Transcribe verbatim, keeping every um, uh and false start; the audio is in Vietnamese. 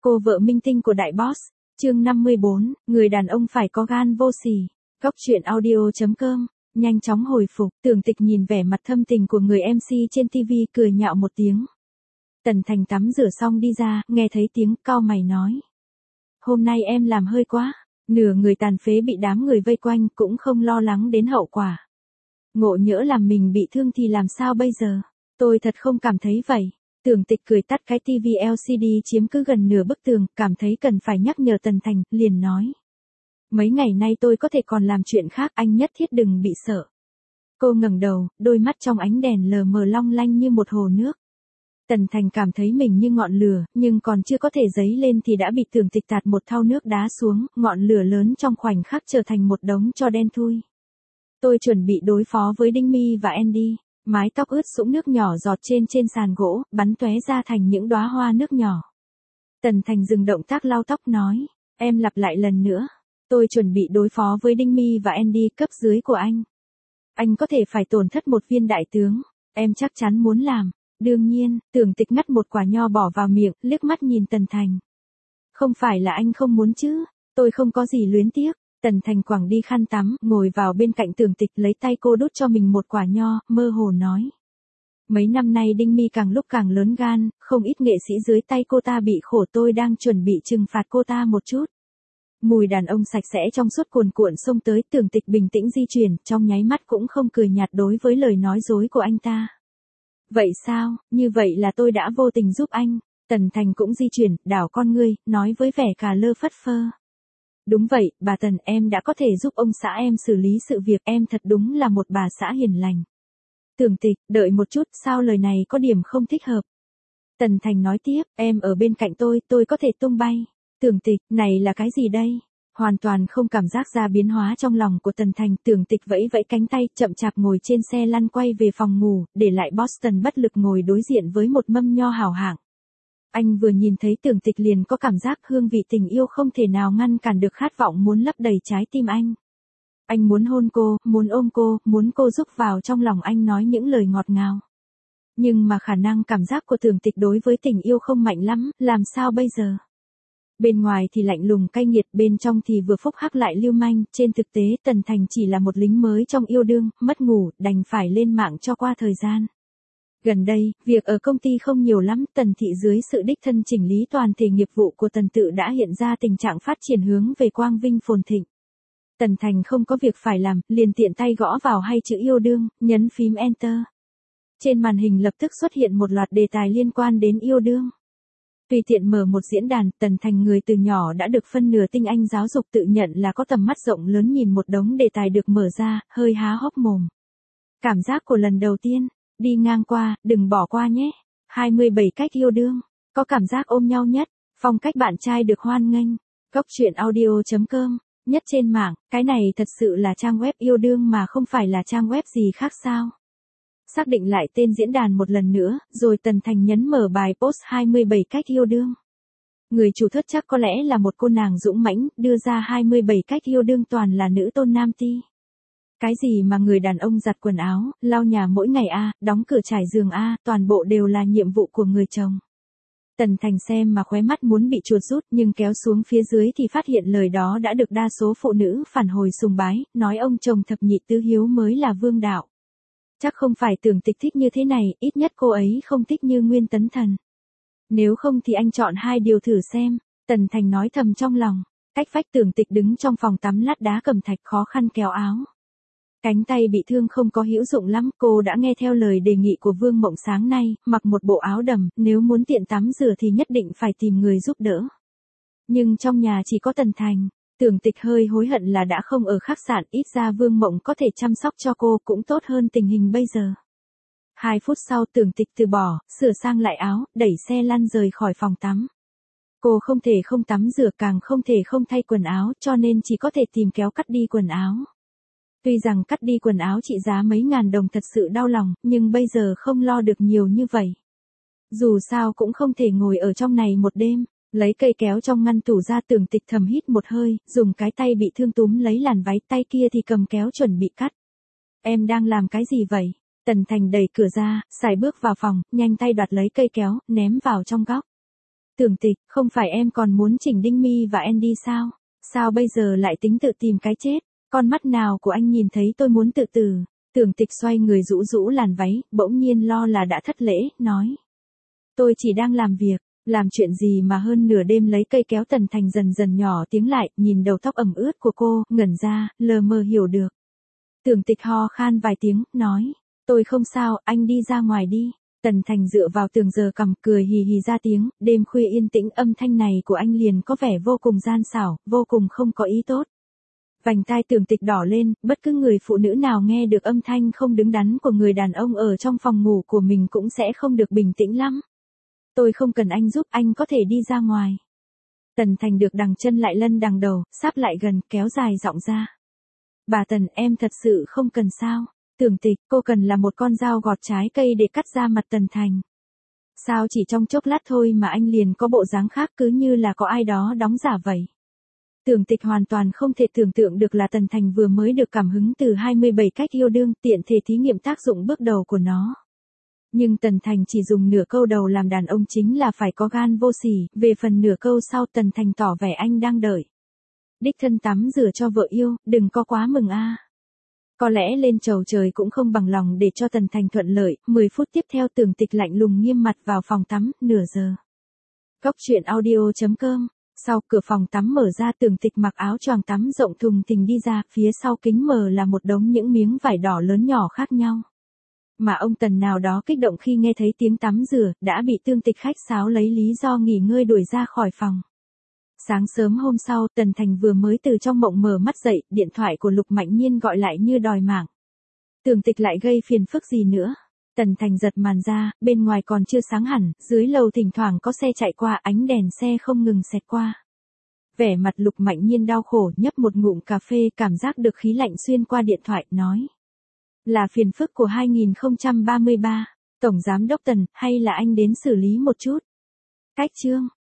Cô vợ minh tinh của đại boss. Chương năm mươi bốn, người đàn ông phải có gan vô sỉ. Góc truyện audio chấm com, nhanh chóng hồi phục. Tưởng Tịch nhìn vẻ mặt thâm tình của người em xê trên ti vi cười nhạo một tiếng. Tần Thành tắm rửa xong đi ra, nghe thấy tiếng cau mày nói. Hôm nay em làm hơi quá. Nửa người tàn phế bị đám người vây quanh cũng không lo lắng đến hậu quả. Ngộ nhỡ làm mình bị thương thì làm sao bây giờ? Tôi thật không cảm thấy vậy. Tưởng Tịch cười tắt cái ti vi lờ xê đê chiếm cứ gần nửa bức tường, cảm thấy cần phải nhắc nhở Tần Thành, liền nói. Mấy ngày nay tôi có thể còn làm chuyện khác, anh nhất thiết đừng bị sợ. Cô ngẩng đầu, đôi mắt trong ánh đèn lờ mờ long lanh như một hồ nước. Tần Thành cảm thấy mình như ngọn lửa, nhưng còn chưa có thể dấy lên thì đã bị Tưởng Tịch tạt một thau nước đá xuống, ngọn lửa lớn trong khoảnh khắc trở thành một đống tro đen thui. Tôi chuẩn bị đối phó với Đinh Mi và Andy. Mái tóc ướt sũng nước nhỏ giọt trên trên sàn gỗ, bắn tóe ra thành những đóa hoa nước nhỏ. Tần Thành dừng động tác lau tóc nói, em lặp lại lần nữa. Tôi chuẩn bị đối phó với Đinh Mi và Andy, cấp dưới của anh. Anh có thể phải tổn thất một viên đại tướng. Em chắc chắn muốn làm. Đương nhiên. Tưởng Tịch ngắt một quả nho bỏ vào miệng, liếc mắt nhìn Tần Thành. Không phải là anh không muốn chứ. Tôi không có gì luyến tiếc. Tần Thành quẳng đi khăn tắm, ngồi vào bên cạnh Tưởng Tịch, lấy tay cô đút cho mình một quả nho, mơ hồ nói. Mấy năm nay Đinh Mi càng lúc càng lớn gan, không ít nghệ sĩ dưới tay cô ta bị khổ, tôi đang chuẩn bị trừng phạt cô ta một chút. Mùi đàn ông sạch sẽ trong suốt cuồn cuộn xông tới. Tưởng Tịch bình tĩnh di chuyển, trong nháy mắt cũng không cười nhạt đối với lời nói dối của anh ta. Vậy sao, như vậy là tôi đã vô tình giúp anh. Tần Thành cũng di chuyển, đảo con ngươi, nói với vẻ cà lơ phất phơ. Đúng vậy, bà Tần, em đã có thể giúp ông xã em xử lý sự việc, em thật đúng là một bà xã hiền lành. Tưởng Tịch, đợi một chút, sao lời này có điểm không thích hợp. Tần Thành nói tiếp, em ở bên cạnh tôi, tôi có thể tung bay. Tưởng Tịch, này là cái gì đây? Hoàn toàn không cảm giác ra biến hóa trong lòng của Tần Thành. Tưởng Tịch vẫy vẫy cánh tay, chậm chạp ngồi trên xe lăn quay về phòng ngủ, để lại Boston bất lực ngồi đối diện với một mâm nho hảo hạng. Anh vừa nhìn thấy Tưởng Tịch liền có cảm giác hương vị tình yêu không thể nào ngăn cản được khát vọng muốn lấp đầy trái tim anh. Anh muốn hôn cô, muốn ôm cô, muốn cô rúc vào trong lòng anh nói những lời ngọt ngào. Nhưng mà khả năng cảm giác của Tưởng Tịch đối với tình yêu không mạnh lắm, làm sao bây giờ? Bên ngoài thì lạnh lùng cay nghiệt, bên trong thì vừa phúc hắc lại lưu manh. Trên thực tế Tần Thành chỉ là một lính mới trong yêu đương, mất ngủ, đành phải lên mạng cho qua thời gian. Gần đây, việc ở công ty không nhiều lắm, Tần Thị dưới sự đích thân chỉnh lý toàn thể nghiệp vụ của Tần Tự đã hiện ra tình trạng phát triển hướng về quang vinh phồn thịnh. Tần Thành không có việc phải làm, liền tiện tay gõ vào hai chữ yêu đương, nhấn phím Enter. Trên màn hình lập tức xuất hiện một loạt đề tài liên quan đến yêu đương. Tùy tiện mở một diễn đàn, Tần Thành người từ nhỏ đã được phân nửa tinh anh giáo dục tự nhận là có tầm mắt rộng lớn, nhìn một đống đề tài được mở ra, hơi há hốc mồm. Cảm giác của lần đầu tiên. Đi ngang qua, đừng bỏ qua nhé. hai mươi bảy cách yêu đương. Có cảm giác ôm nhau nhất. Phong cách bạn trai được hoan nghênh. Góc truyện audio chấm com. Nhất trên mạng, cái này thật sự là trang web yêu đương mà không phải là trang web gì khác sao? Xác định lại tên diễn đàn một lần nữa, rồi Tần Thành nhấn mở bài post hai mươi bảy cách yêu đương. Người chủ thất chắc có lẽ là một cô nàng dũng mãnh, đưa ra hai mươi bảy cách yêu đương toàn là nữ tôn nam ti. Cái gì mà người đàn ông giặt quần áo, lau nhà mỗi ngày a, đóng cửa trải giường a, toàn bộ đều là nhiệm vụ của người chồng. Tần Thành xem mà khóe mắt muốn bị chuột rút, nhưng kéo xuống phía dưới thì phát hiện lời đó đã được đa số phụ nữ phản hồi sùng bái, nói ông chồng thập nhị tứ hiếu mới là vương đạo. Chắc không phải Tưởng Tịch thích như thế này, ít nhất cô ấy không thích như Nguyên Tấn Thần. Nếu không thì anh chọn hai điều thử xem. Tần Thành nói thầm trong lòng. Cách vách Tưởng Tịch đứng trong phòng tắm lát đá cẩm thạch khó khăn kéo áo. Cánh tay bị thương không có hữu dụng lắm, cô đã nghe theo lời đề nghị của Vương Mộng sáng nay, mặc một bộ áo đầm, nếu muốn tiện tắm rửa thì nhất định phải tìm người giúp đỡ. Nhưng trong nhà chỉ có Tần Thành. Tưởng Tịch hơi hối hận là đã không ở khách sạn, ít ra Vương Mộng có thể chăm sóc cho cô cũng tốt hơn tình hình bây giờ. Hai phút sau Tưởng Tịch từ bỏ, sửa sang lại áo, đẩy xe lăn rời khỏi phòng tắm. Cô không thể không tắm rửa, càng không thể không thay quần áo, cho nên chỉ có thể tìm kéo cắt đi quần áo. Tuy rằng cắt đi quần áo trị giá mấy ngàn đồng thật sự đau lòng, nhưng bây giờ không lo được nhiều như vậy. Dù sao cũng không thể ngồi ở trong này một đêm. Lấy cây kéo trong ngăn tủ ra, Tưởng Tịch thầm hít một hơi, dùng cái tay bị thương túm lấy làn váy, tay kia thì cầm kéo chuẩn bị cắt. Em đang làm cái gì vậy? Tần Thành đẩy cửa ra, xài bước vào phòng, nhanh tay đoạt lấy cây kéo, ném vào trong góc. Tưởng Tịch, không phải em còn muốn chỉnh Đinh Mi và Andy sao? Sao bây giờ lại tính tự tìm cái chết? Con mắt nào của anh nhìn thấy tôi muốn tự tử? Tưởng Tịch xoay người rũ rũ làn váy, bỗng nhiên lo là đã thất lễ, nói. Tôi chỉ đang làm việc, làm chuyện gì mà hơn nửa đêm lấy cây kéo. Tần Thành dần dần nhỏ tiếng lại, nhìn đầu tóc ẩm ướt của cô, ngẩn ra, lờ mờ hiểu được. Tưởng Tịch ho khan vài tiếng, nói. Tôi không sao, anh đi ra ngoài đi. Tần Thành dựa vào tường giờ cằm cười hì hì ra tiếng, đêm khuya yên tĩnh âm thanh này của anh liền có vẻ vô cùng gian xảo, vô cùng không có ý tốt. Vành tai Tưởng Tịch đỏ lên, bất cứ người phụ nữ nào nghe được âm thanh không đứng đắn của người đàn ông ở trong phòng ngủ của mình cũng sẽ không được bình tĩnh lắm. Tôi không cần anh giúp, anh có thể đi ra ngoài. Tần Thành được đằng chân lại lân đằng đầu, sáp lại gần, kéo dài giọng ra. Bà Tần, em thật sự không cần sao? Tưởng Tịch, cô cần là một con dao gọt trái cây để cắt ra mặt Tần Thành. Sao chỉ trong chốc lát thôi mà anh liền có bộ dáng khác, cứ như là có ai đó đóng giả vậy. Tưởng Tịch hoàn toàn không thể tưởng tượng được là Tần Thành vừa mới được cảm hứng từ hai mươi bảy cách yêu đương, tiện thể thí nghiệm tác dụng bước đầu của nó. Nhưng Tần Thành chỉ dùng nửa câu đầu làm đàn ông chính là phải có gan vô sỉ, về phần nửa câu sau Tần Thành tỏ vẻ anh đang đợi. Đích thân tắm rửa cho vợ yêu, đừng có quá mừng a. Có lẽ lên chầu trời cũng không bằng lòng để cho Tần Thành thuận lợi. Mười phút tiếp theo Tưởng Tịch lạnh lùng nghiêm mặt vào phòng tắm, nửa giờ. Góc truyện audio chấm com. Sau cửa phòng tắm mở ra, Tưởng Tịch mặc áo choàng tắm rộng thùng thình đi ra, phía sau kính mờ là một đống những miếng vải đỏ lớn nhỏ khác nhau. Mà ông Tần nào đó kích động khi nghe thấy tiếng tắm rửa, đã bị Tưởng Tịch khách sáo lấy lý do nghỉ ngơi đuổi ra khỏi phòng. Sáng sớm hôm sau, Tần Thành vừa mới từ trong mộng mở mắt dậy, điện thoại của Lục Mạnh Nhiên gọi lại như đòi mạng. Tưởng Tịch lại gây phiền phức gì nữa? Tần Thành giật màn ra, bên ngoài còn chưa sáng hẳn, dưới lầu thỉnh thoảng có xe chạy qua, ánh đèn xe không ngừng xẹt qua. Vẻ mặt Lục Mạnh Nhiên đau khổ, nhấp một ngụm cà phê, cảm giác được khí lạnh xuyên qua điện thoại, nói. Là phiền phức của hai không ba ba, Tổng Giám Đốc Tần, hay là anh đến xử lý một chút? Cách chương.